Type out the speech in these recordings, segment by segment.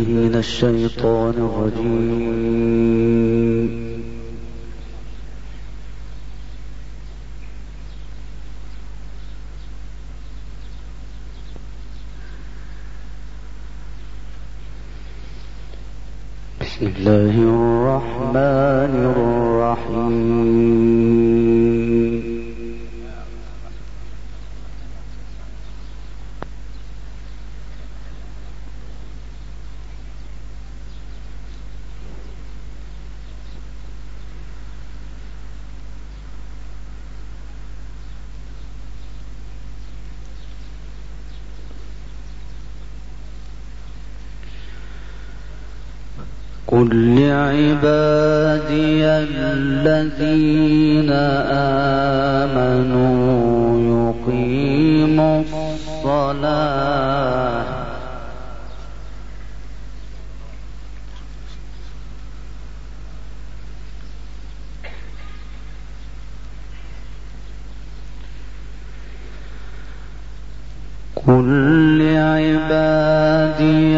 بالله من الشيطان الرجيم. بسم الله الرحمن الرحيم. قل لعبادي الذين آمنوا يقيموا الصلاة قل لعبادي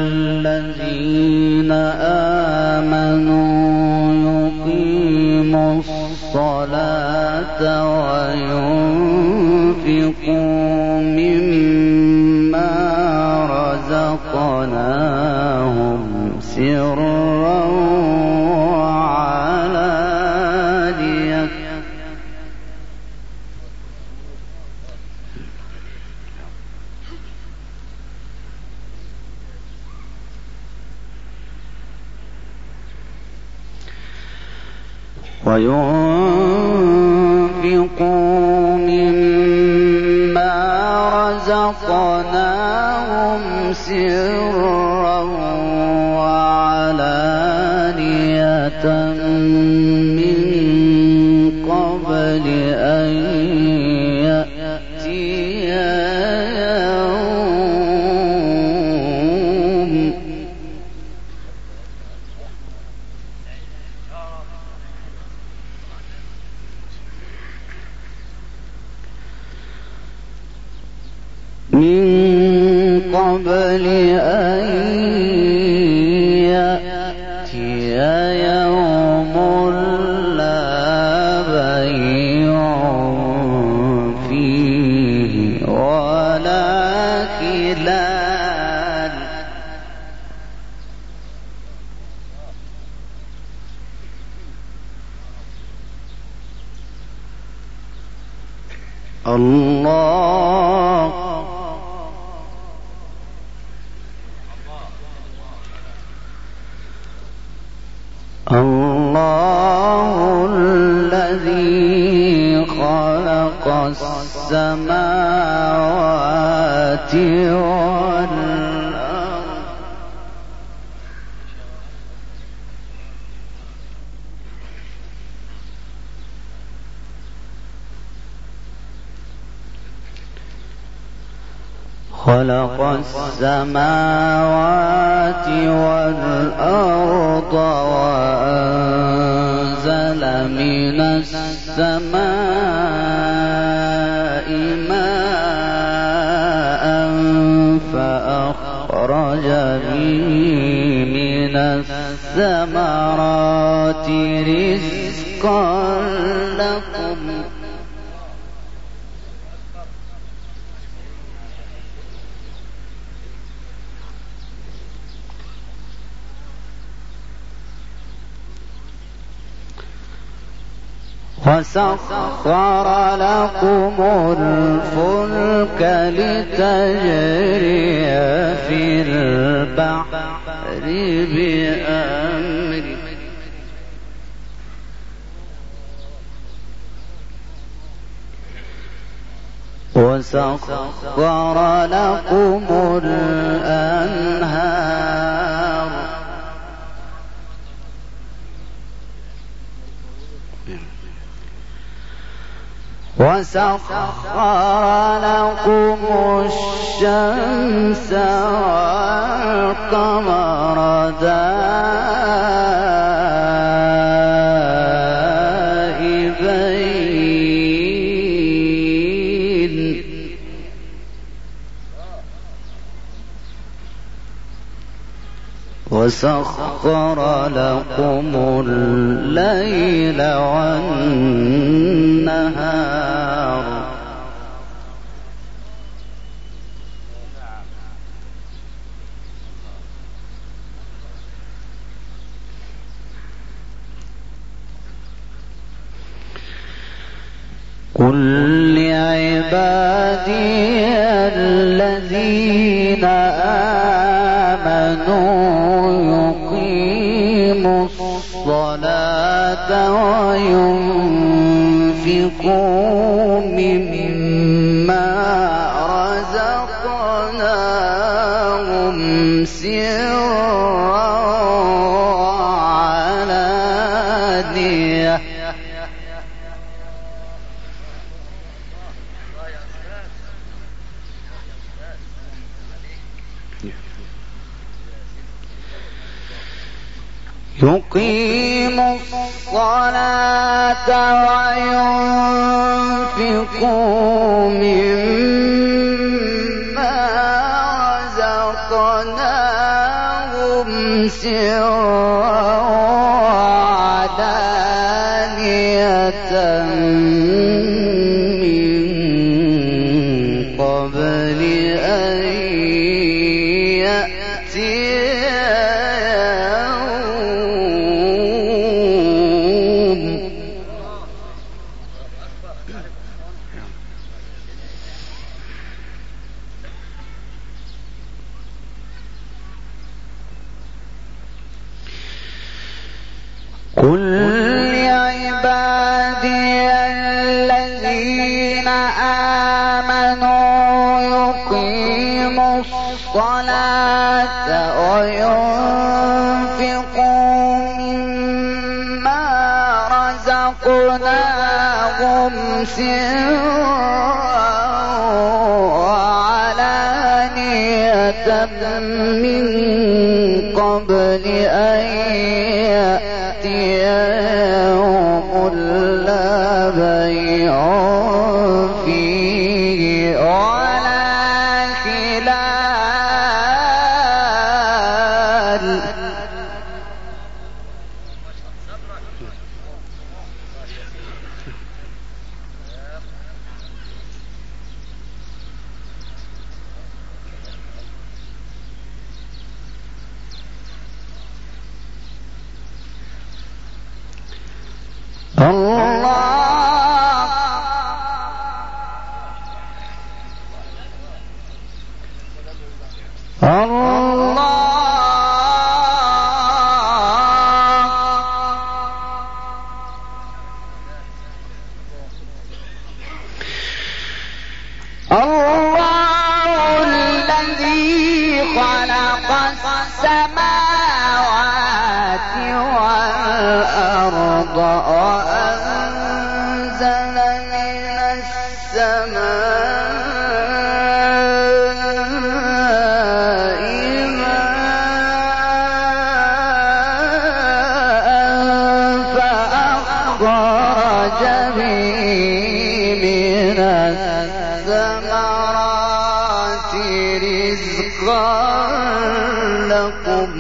الذين آمنوا يقيموا الصلاة وينفقوا مما رزقناهم سرا وعلانية وينفقوا مما رزقناهم سرا وعلانية من قبل أن يأتي يوم لا بيع فيه ولا خلال الله الذي خلق السماوات والأرض وأنزل من السماء ماء فأخرج به من الثمرات رزقا لكم وسخر لكم الفلك لتجري في البحر بأمره وسخر لكم الأنهار وسخر لكم الشمس والقمر دائبين وسخر لكم الليل والنهار قل لعبادي الذين آمنوا يقيموا الصلاة وينفقوا مما رزقناهم سرا وعلانية يقيموا الصلاة وينفقوا مما رزقناهم سرا وعلانية من قبل أن يأتي قل لعبادي الذين آمنوا يقيموا الصلاة وينفقوا مما رزقناهم سرا وعلانية من قبل أن يوم لا بيع فيه ولا خلال الله الذي خلق السماوات والأرض وأنزل من السماء ماء فأخرج به من الثمرات رزقا لكم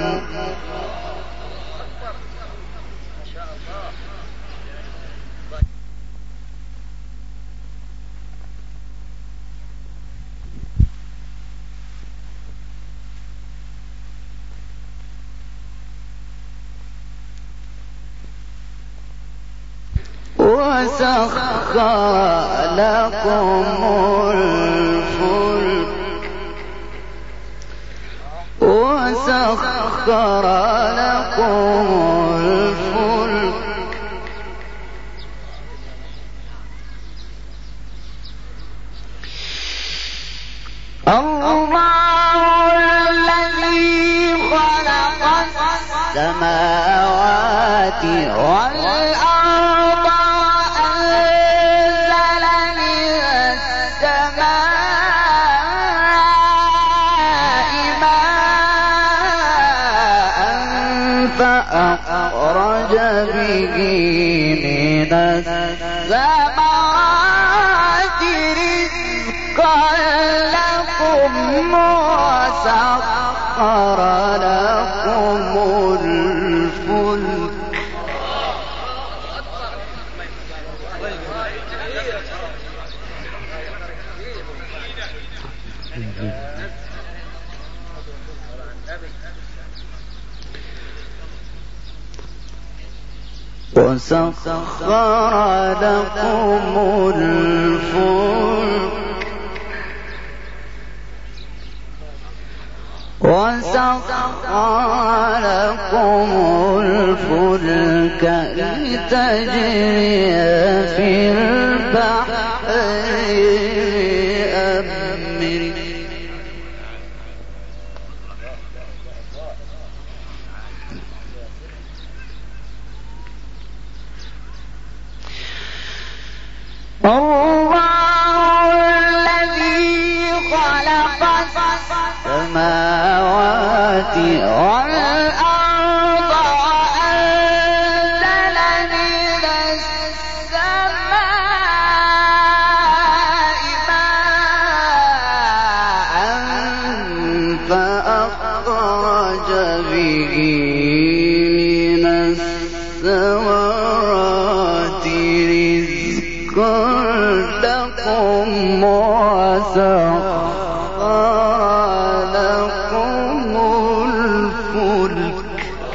وسخر لكم الفلك وسخر لكم الفلك الله الذي خلق السماوات والأرض فأخرج به من الثمرات رزقا لكم وسخر لكم وسخر لكم الفلك لتجري في البحر بأمره الله الذي خلق السماوات والأرض وأنزل من السماء ماء فأخرج به من الثمرات رزقا لكم وسخر لكم الفلك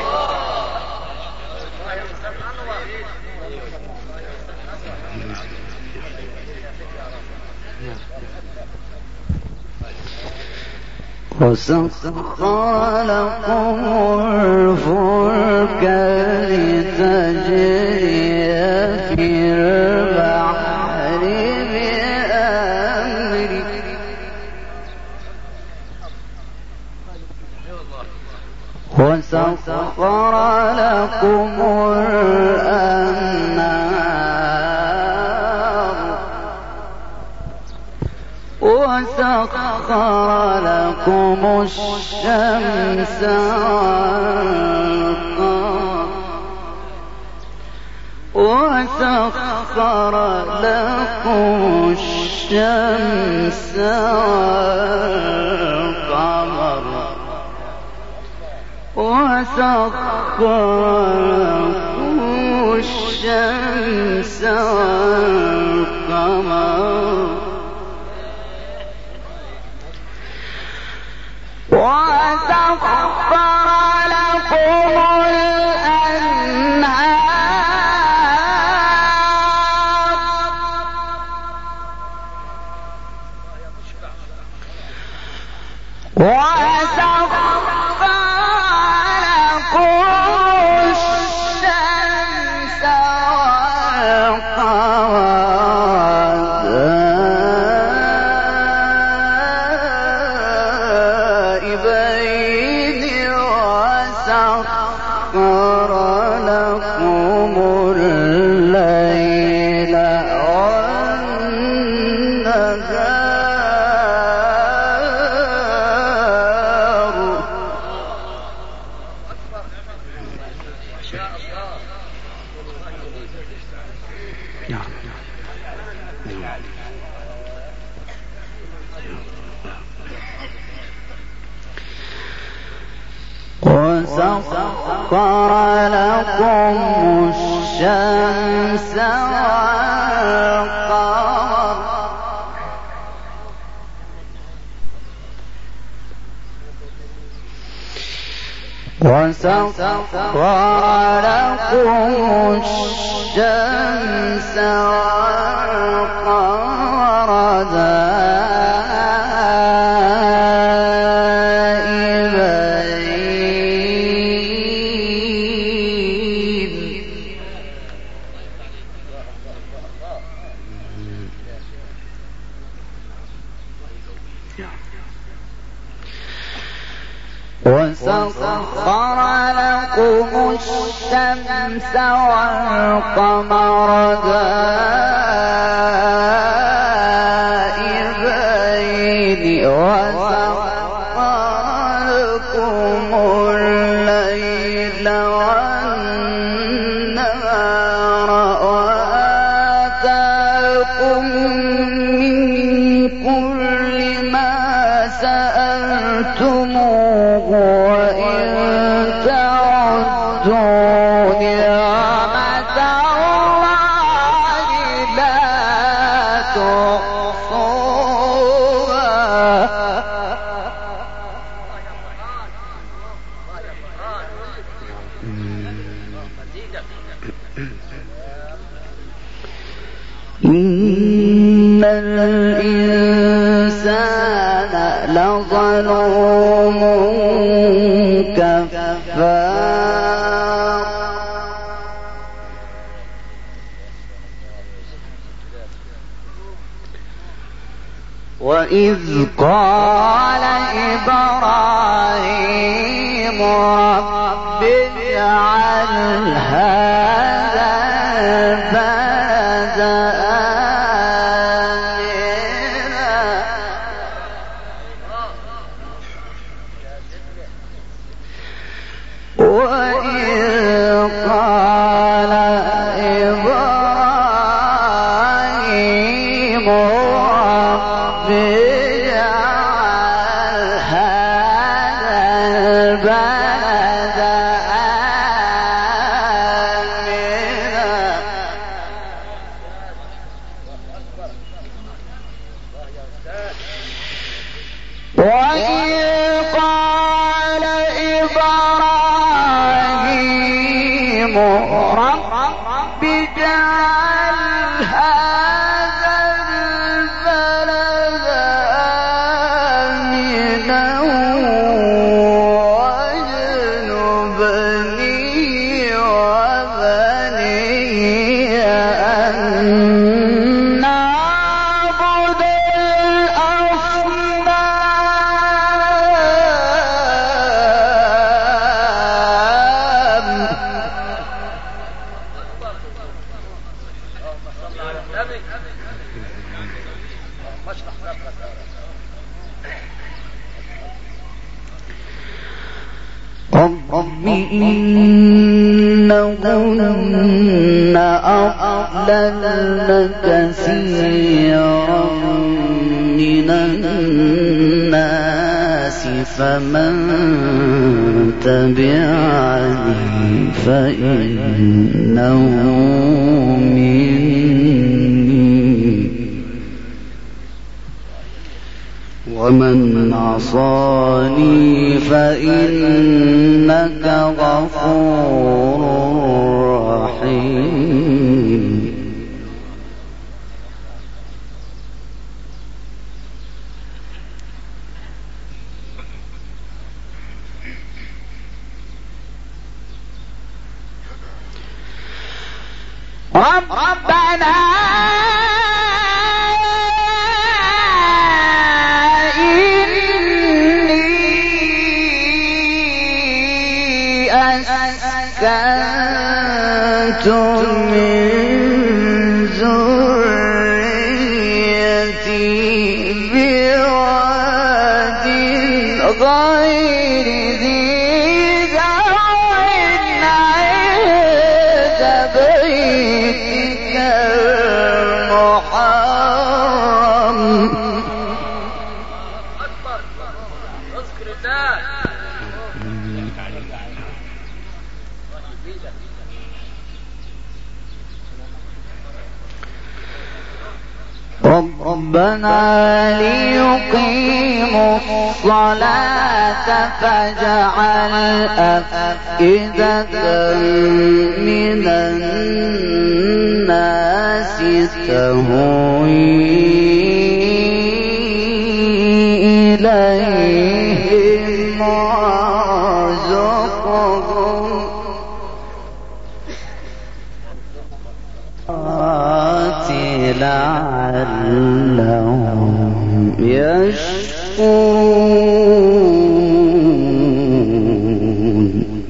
لتجري في البحر بأمره وسخر لكم الأنهار وسخر لكم الشمس والقمر وسخر لكم الشمس والقمر وسخر لكم الشمس والقمر وسخر لكم الأنهار وسخر لكم الشمس والقمر دائبين وسخر لكم الليل والنهار وسخر لكم الشمس والقمر وسخر لكم الشمس والقمر دائبين وسخر لكم الشمس والقمر دائبين وسخر لكم الليل والنهار وآتاكم من كل ما سألتموه وإن تعدوا نعمة الله لا تحصوها إن الإنسان لظلوم كفار وإذ قال إبراهيم رب اجعل هذا البلد آمنا وإذ قال إبراهيم رب اجعل هذا البلد آمنا وإذ قال إبراهيم رب اجعل هذا البلد آمنا واجنبني وبني أن نعبد الأصنام رب إنهن أضللن كثيرا من الناس فمن تبعني فإنه مني ومن عصاني فإنك غفور رحيم ربنا أسكنت من ذريتي بواد غير ذي زرع عند بيتك المحرم ربنا ليقيموا الصلاة فاجعل أفئدة من الناس تهوي إليهم وارزقهم لعلهم يشكرون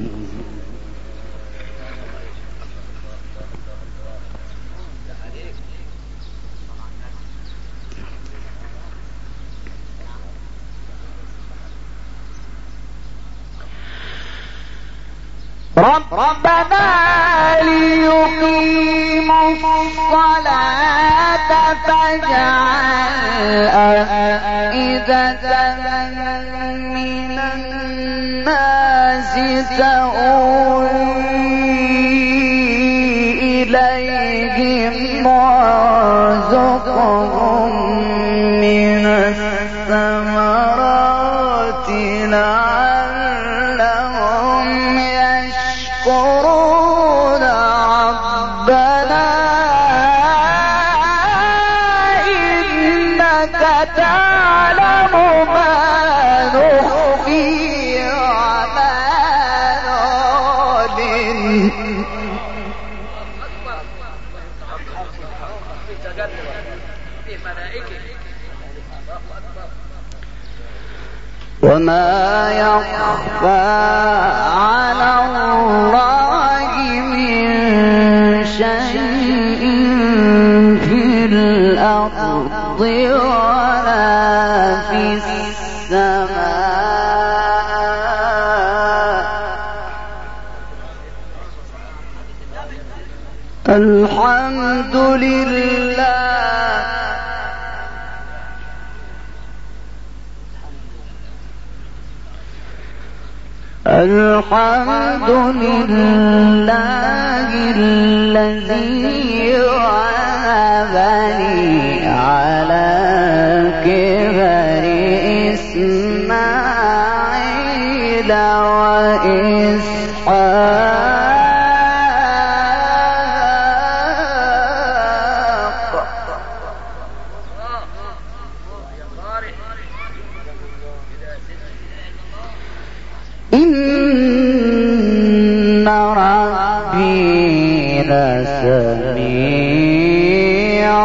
ربنا ليقيموا الصلاة فاجعل أفئدة من الناس تهوي إليهم وارزقهم من الثمرات لعلهم يشكرون ربهم وما يخفى على الله من شيء في الأرض ولا في السماء. الحمد لله الحمد لله الذي وهبني على كبر إسماعيل وإسحاق. إن ربي لسميع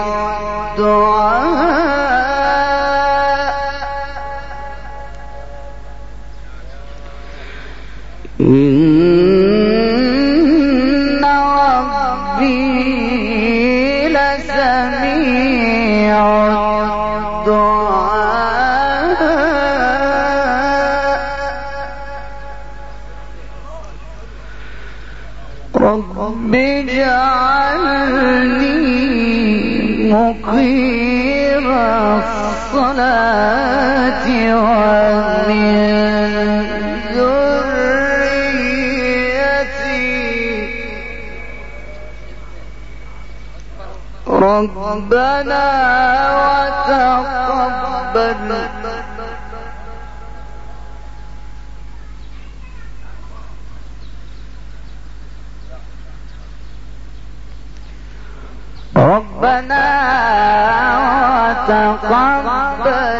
الدعاء. إن ربي لسميع رب اجعلني مقيم الصلاة ومن ذريتي ربنا وتقبل ربنا وتقبل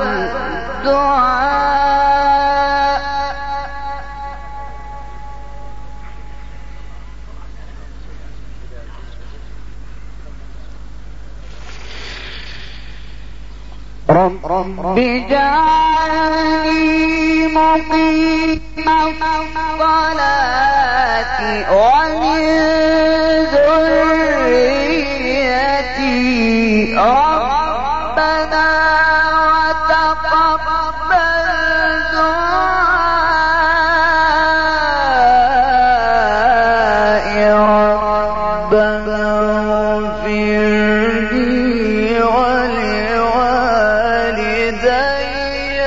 دعاء. رب اجعلني مقيم الصلاة ومن ذريتي ربنا وتقبل دعائي ربنا اغفر لي ولوالدي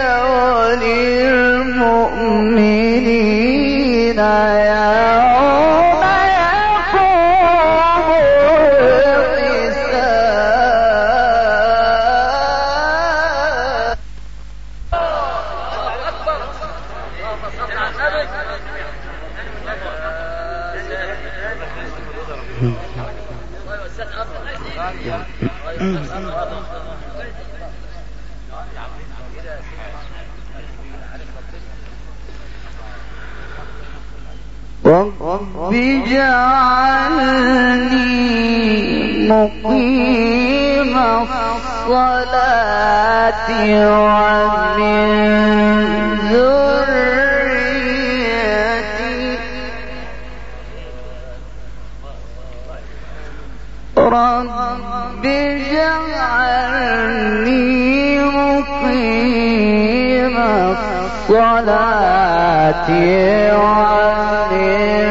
وللمؤمنين يوم يقوم رب اجعلني مقيم الصلاة ومن ذريتي رب اجعلني مقيم الصلاة ومن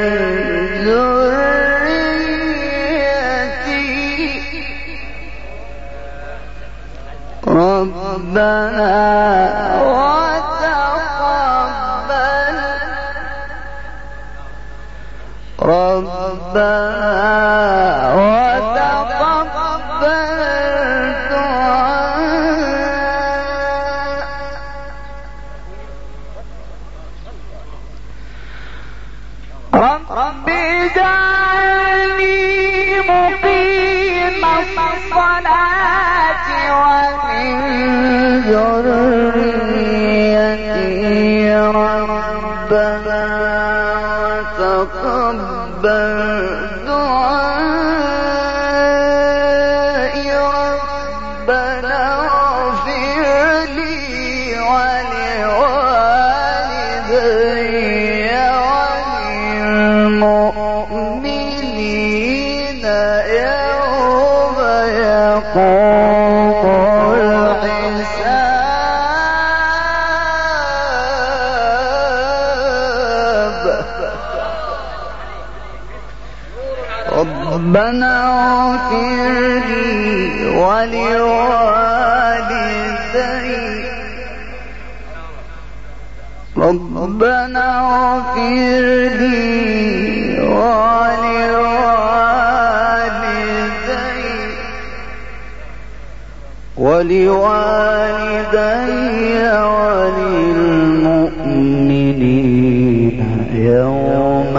ذريتي ربنا وتقبل ربنا وتقبل دعاء. رب اجعلني مقيم الصلاة ومن ذريتي ربنا ربنا اغفر لي ولوالدي ربنا اغفر لي ولوالدي وللمؤمنين يوم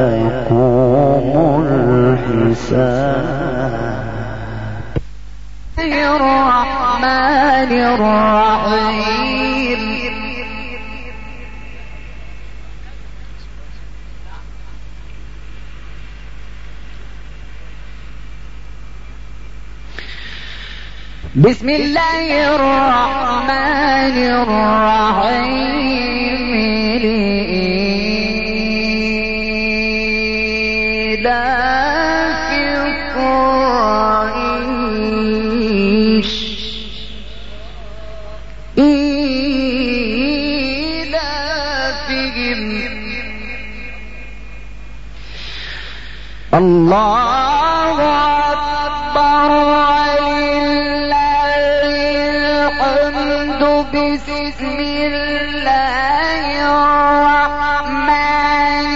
يقوم الحساب. الرحمن الرحيم. بسم الله الرحمن الرحيم. لإيلاف قريش إيلافهم الله أكبر. بسم الله الرحمن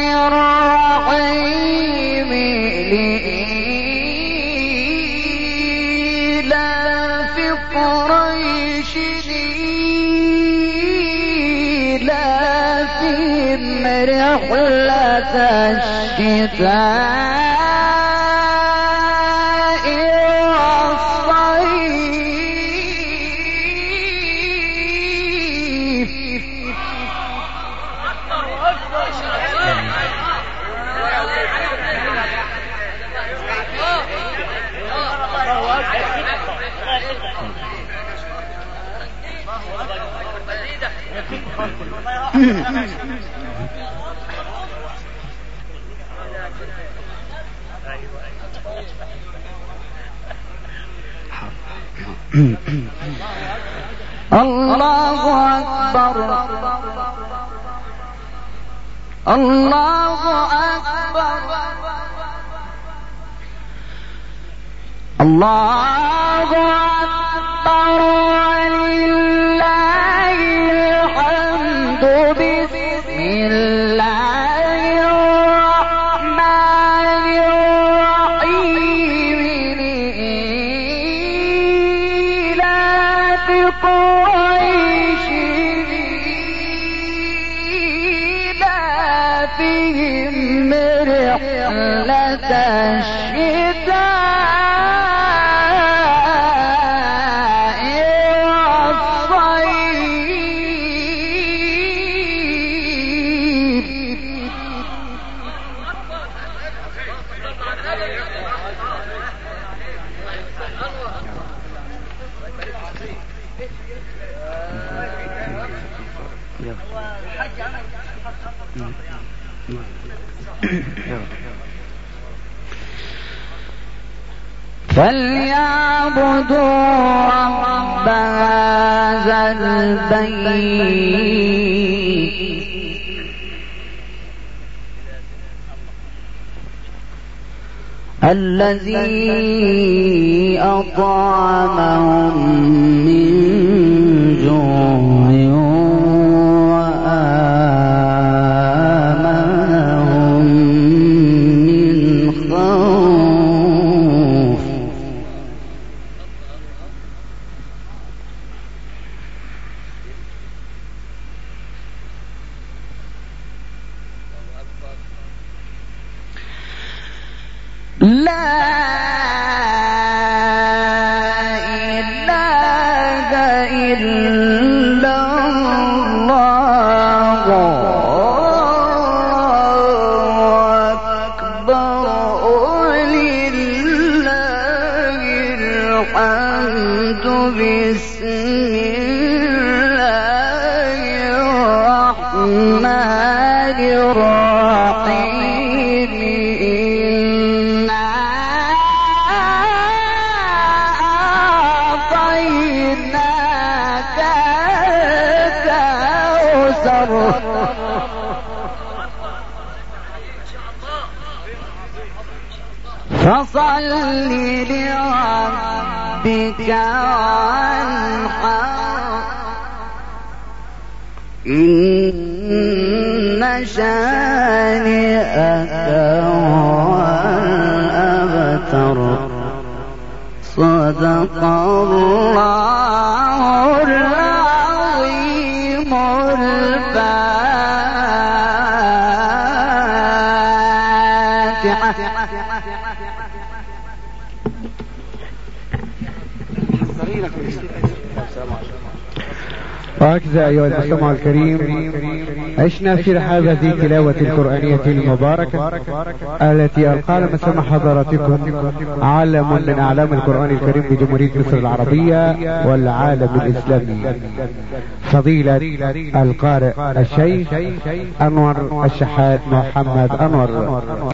الرحيم. لإيلاف قريش إيلافهم رحلة الشتاء الله أكبر. الله أكبر. الله أكبر ولله الحمد. بسم الله الرحمن الرحيم. لإيلاف قريش إيلافهم رحلة الشتاء فليعبدوا رب هذا البيت الذي أطعمهم من جوع وآمنهم من خوف. لا إله إلا الله فصل لربك وانحر إن شانئك هو الأبتر صدق الله العظيم الفاتحة. وهكذا أيها المستمع الكريم عشنا في رحاب هذه التلاوة القرآنية المباركة التي ألقى مسمى حضراتكم علم من أعلام القرآن الكريم بجمهورية مصر العربية والعالم الإسلامي، فضيلة القارئ الشيخ أنور الشحات محمد أنور.